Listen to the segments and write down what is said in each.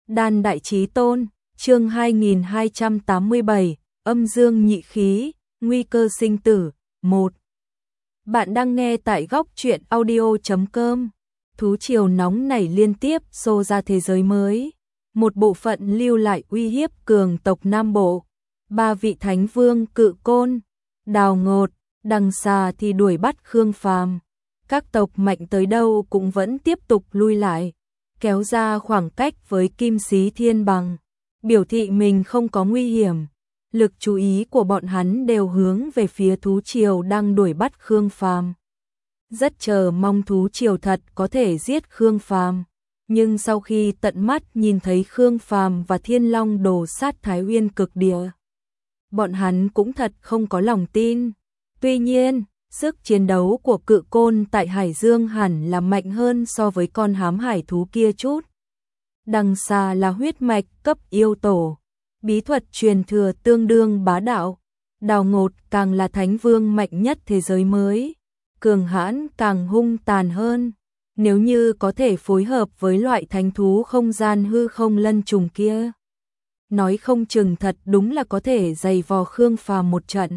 Đan Đại Chí Tôn, chương 2287, âm dương nhị khí, nguy cơ sinh tử, 1. Bạn đang nghe tại góc truyện audio.com. Thú triều nóng nảy liên tiếp xô ra thế giới mới. Một bộ phận lưu lại uy hiếp cường tộc Nam Bộ. 3 vị thánh vương Cự Côn, Đào Ngột, Đằng Xà thì đuổi bắt Khương Phàm. Các tộc mạnh tới đâu cũng vẫn tiếp tục lui lại, kéo ra khoảng cách với Kim Sĩ Thiên Bằng, biểu thị mình không có nguy hiểm. Lực chú ý của bọn hắn đều hướng về phía thú triều đang đuổi bắt Khương Phàm. Rất chờ mong thú triều thật có thể giết Khương Phàm, nhưng sau khi tận mắt nhìn thấy Khương Phàm và Thiên Long đổ sát Thái Uyên Cực Địa, bọn hắn cũng thật không có lòng tin. Tuy nhiên, sức chiến đấu của Cự Côn tại Hải Dương hẳn là mạnh hơn so với con hám hải thú kia chút. Đằng Xà là huyết mạch cấp yêu tổ, bí thuật truyền thừa tương đương bá đạo. Đào Ngột càng là thánh vương mạnh nhất thế giới mới, cường hãn càng hung tàn hơn. Nếu như có thể phối hợp với loại thánh thú không gian hư không lân trùng kia, nói không chừng thật đúng là có thể giày vò Khương Phàm một trận.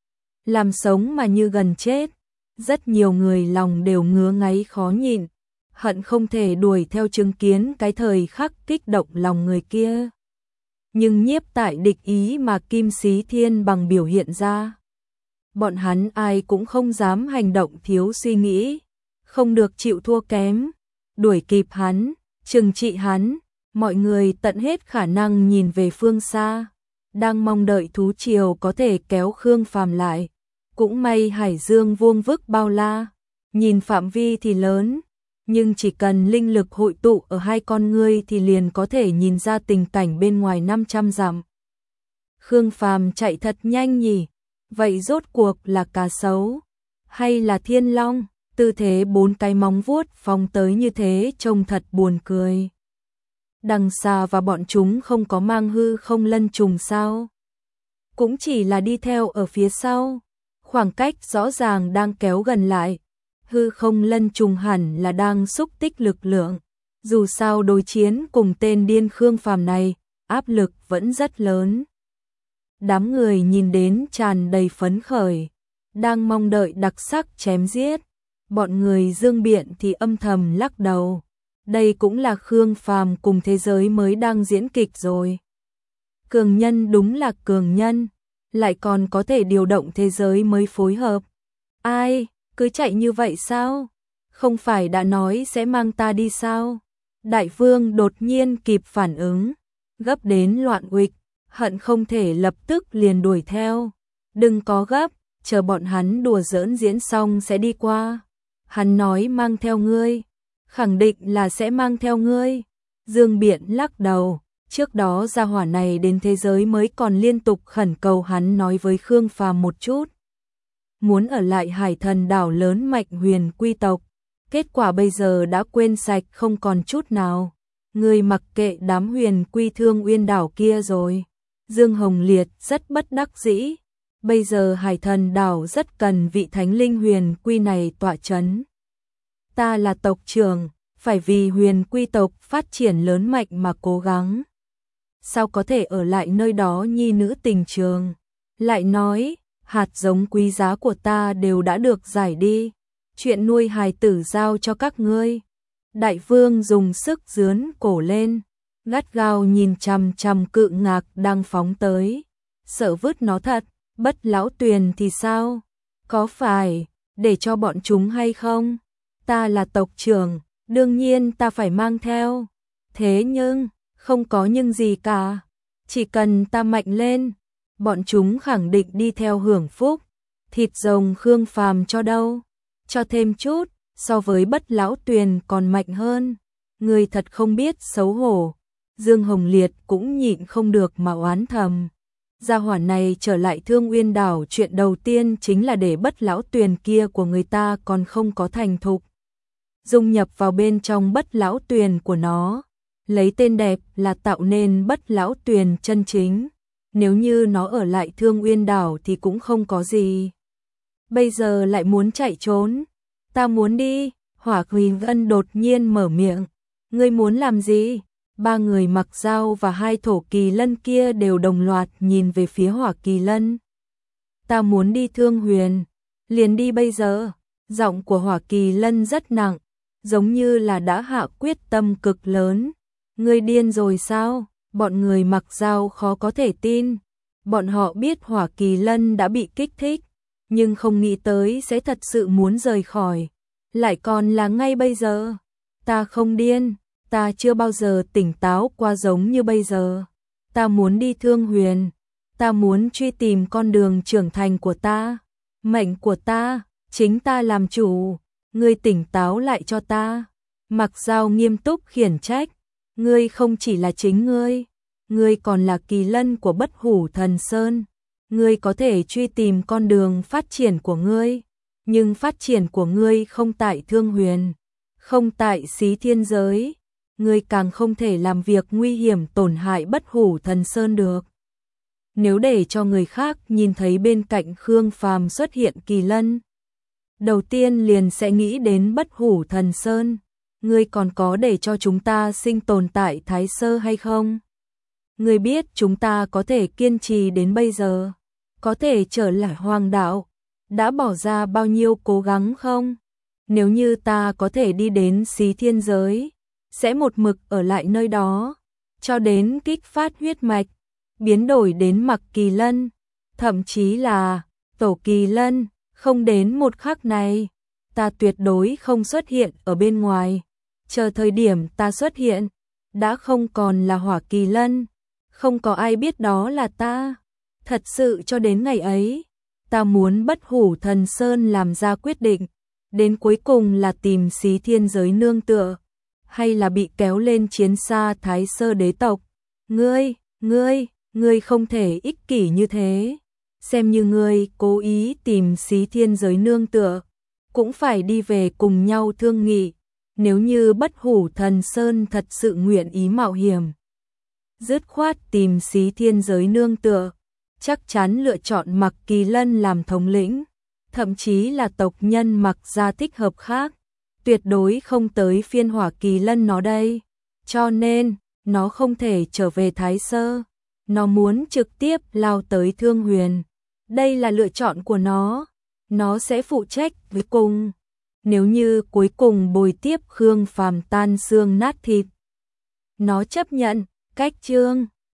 Làm sống mà như gần chết, rất nhiều người lòng đều ngứa ngáy khó nhịn, hận không thể đuổi theo chứng kiến cái thời khắc kích động lòng người kia. Nhưng nhiếp tại địch ý mà Kim Sĩ Thiên Bằng biểu hiện ra, bọn hắn ai cũng không dám hành động thiếu suy nghĩ, không được chịu thua kém, đuổi kịp hắn, trừng trị hắn. Mọi người tận hết khả năng nhìn về phương xa, đang mong đợi thú triều có thể kéo Khương Phàm lại. Cũng may Hải Dương vuông vức bao la, nhìn phạm vi thì lớn, nhưng chỉ cần linh lực hội tụ ở hai con ngươi thì liền có thể nhìn ra tình cảnh bên ngoài 500 dặm. Khương Phàm chạy thật nhanh nhỉ, vậy rốt cuộc là cá sấu hay là Thiên Long? Tư thế 4 cái móng vuốt phóng tới như thế trông thật buồn cười. Đằng Xà và bọn chúng không có mang hư không lân trùng sao? Cũng chỉ là đi theo ở phía sau. Khoảng cách rõ ràng đang kéo gần lại. Hư không lân trùng hẳn là đang xúc tích lực lượng. Dù sao đối chiến cùng tên điên Khương Phàm này, áp lực vẫn rất lớn. Đám người nhìn đến tràn đầy phấn khởi, đang mong đợi đặc sắc chém giết. Bọn người Dương Biện thì âm thầm lắc đầu. Đây cũng là Khương Phàm cùng thế giới mới đang diễn kịch rồi. Cường nhân đúng là cường nhân, lại còn có thể điều động thế giới mới phối hợp. Ai, cứ chạy như vậy sao? Không phải đã nói sẽ mang ta đi sao? Đại vương đột nhiên kịp phản ứng, gấp đến loạn uịch, hận không thể lập tức liền đuổi theo. Đừng có gấp, chờ bọn hắn đùa giỡn diễn xong sẽ đi qua. Hắn nói mang theo ngươi, khẳng định là sẽ mang theo ngươi. Dương Biện lắc đầu, trước đó gia hỏa này đến thế giới mới còn liên tục khẩn cầu hắn nói với Khương Phàm một chút. Muốn ở lại Hải Thần đảo lớn mạnh huyền quy tộc, kết quả bây giờ đã quên sạch không còn chút nào. Ngươi mặc kệ đám huyền quy Thương Uyên đảo kia rồi. Dương Hồng Liệt rất bất đắc dĩ. Bây giờ Hải Thần đảo rất cần vị thánh linh huyền quy này tọa chấn. Ta là tộc trưởng, phải vì huyền quy tộc phát triển lớn mạnh mà cố gắng. Sao có thể ở lại nơi đó nhi nữ tình trường? Lại nói, hạt giống quý giá của ta đều đã được giải đi. Chuyện nuôi hài tử giao cho các ngươi. Đại vương dùng sức dướn cổ lên, gắt gao nhìn chằm chằm Cự Ngạc đang phóng tới. Sợ vứt nó thật, Bất Lão Tuyền thì sao? Có phải để cho bọn chúng hay không? Ta là tộc trưởng, đương nhiên ta phải mang theo. Thế nhưng, không có nhưng gì cả. Chỉ cần ta mạnh lên, bọn chúng khẳng định đi theo hưởng phúc. Thịt rồng Khương Phàm cho đâu? Cho thêm chút, so với Bất Lão Tuyền còn mạnh hơn. Người thật không biết xấu hổ. Dương Hồng Liệt cũng nhịn không được mà oán thầm. Gia hỏa này trở lại Thương Uyên đảo, chuyện đầu tiên chính là để Bất Lão Tuyền kia của người ta còn không có thành thục, dung nhập vào bên trong Bất Lão Tuyền của nó, lấy tên đẹp là tạo nên Bất Lão Tuyền chân chính. Nếu như nó ở lại Thương Uyên đảo thì cũng không có gì. Bây giờ lại muốn chạy trốn. Ta muốn đi. Hỏa Quỳ Vân đột nhiên mở miệng. Ngươi muốn làm gì? Ba người mặc dao và hai thổ kỳ lân kia đều đồng loạt nhìn về phía hỏa kỳ lân. Ta muốn đi Thương Huyền, liền đi bây giờ. Giọng của hỏa kỳ lân rất nặng, giống như là đã hạ quyết tâm cực lớn. Ngươi điên rồi sao? Bọn người mặc dao khó có thể tin. Bọn họ biết hỏa kỳ lân đã bị kích thích, nhưng không nghĩ tới sẽ thật sự muốn rời khỏi. Lại còn là ngay bây giờ. Ta không điên, ta chưa bao giờ tỉnh táo qua giống như bây giờ. Ta muốn đi Thương Huyền, ta muốn truy tìm con đường trưởng thành của ta. Mệnh của ta, chính ta làm chủ. Ngươi tỉnh táo lại cho ta. Mặc dao nghiêm túc khiển trách. Ngươi không chỉ là chính ngươi còn là kỳ lân của Bất Hủ Thần Sơn. Ngươi có thể truy tìm con đường phát triển của ngươi, nhưng phát triển của ngươi không tại Thương Huyền, không tại Xí Thiên Giới. Ngươi càng không thể làm việc nguy hiểm tổn hại Bất Hủ Thần Sơn được. Nếu để cho người khác nhìn thấy bên cạnh Khương Phàm xuất hiện kỳ lân, đầu tiên liền sẽ nghĩ đến Bất Hủ Thần Sơn. Ngươi còn có để cho chúng ta sinh tồn tại Thái Sơ hay không? Ngươi biết chúng ta có thể kiên trì đến bây giờ, có thể trở lại Hoàng đạo, đã bỏ ra bao nhiêu cố gắng không? Nếu như ta có thể đi đến Xí Thiên Giới, sẽ một mực ở lại nơi đó, cho đến kích phát huyết mạch, biến đổi đến Mặc Kỳ Lân, thậm chí là Tổ Kỳ Lân. Không đến một khắc này, ta tuyệt đối không xuất hiện ở bên ngoài. Chờ thời điểm ta xuất hiện, đã không còn là hỏa kỳ lân, không có ai biết đó là ta. Thật sự cho đến ngày ấy, ta muốn Bất Hủ Thần Sơn làm ra quyết định, đến cuối cùng là tìm Xí Thiên Giới nương tựa, hay là bị kéo lên chiến xa Thái Sơ đế tộc. Ngươi không thể ích kỷ như thế. Xem như ngươi cố ý tìm Xí Thiên Giới nương tựa, cũng phải đi về cùng nhau thương nghị. Nếu như Bất Hủ Thần Sơn thật sự nguyện ý mạo hiểm, dứt khoát tìm Xí Thiên Giới nương tựa, chắc chắn lựa chọn Mặc Kỳ Lân làm thống lĩnh, thậm chí là tộc nhân Mặc gia thích hợp khác, tuyệt đối không tới phiên hỏa kỳ lân nó đây. Cho nên, nó không thể trở về Thái Sơ, nó muốn trực tiếp lao tới Thương Huyền. Đây là lựa chọn của nó sẽ phụ trách với cùng. Nếu như cuối cùng bồi tiếp Khương Phàm tan xương nát thịt, nó chấp nhận. Cách chương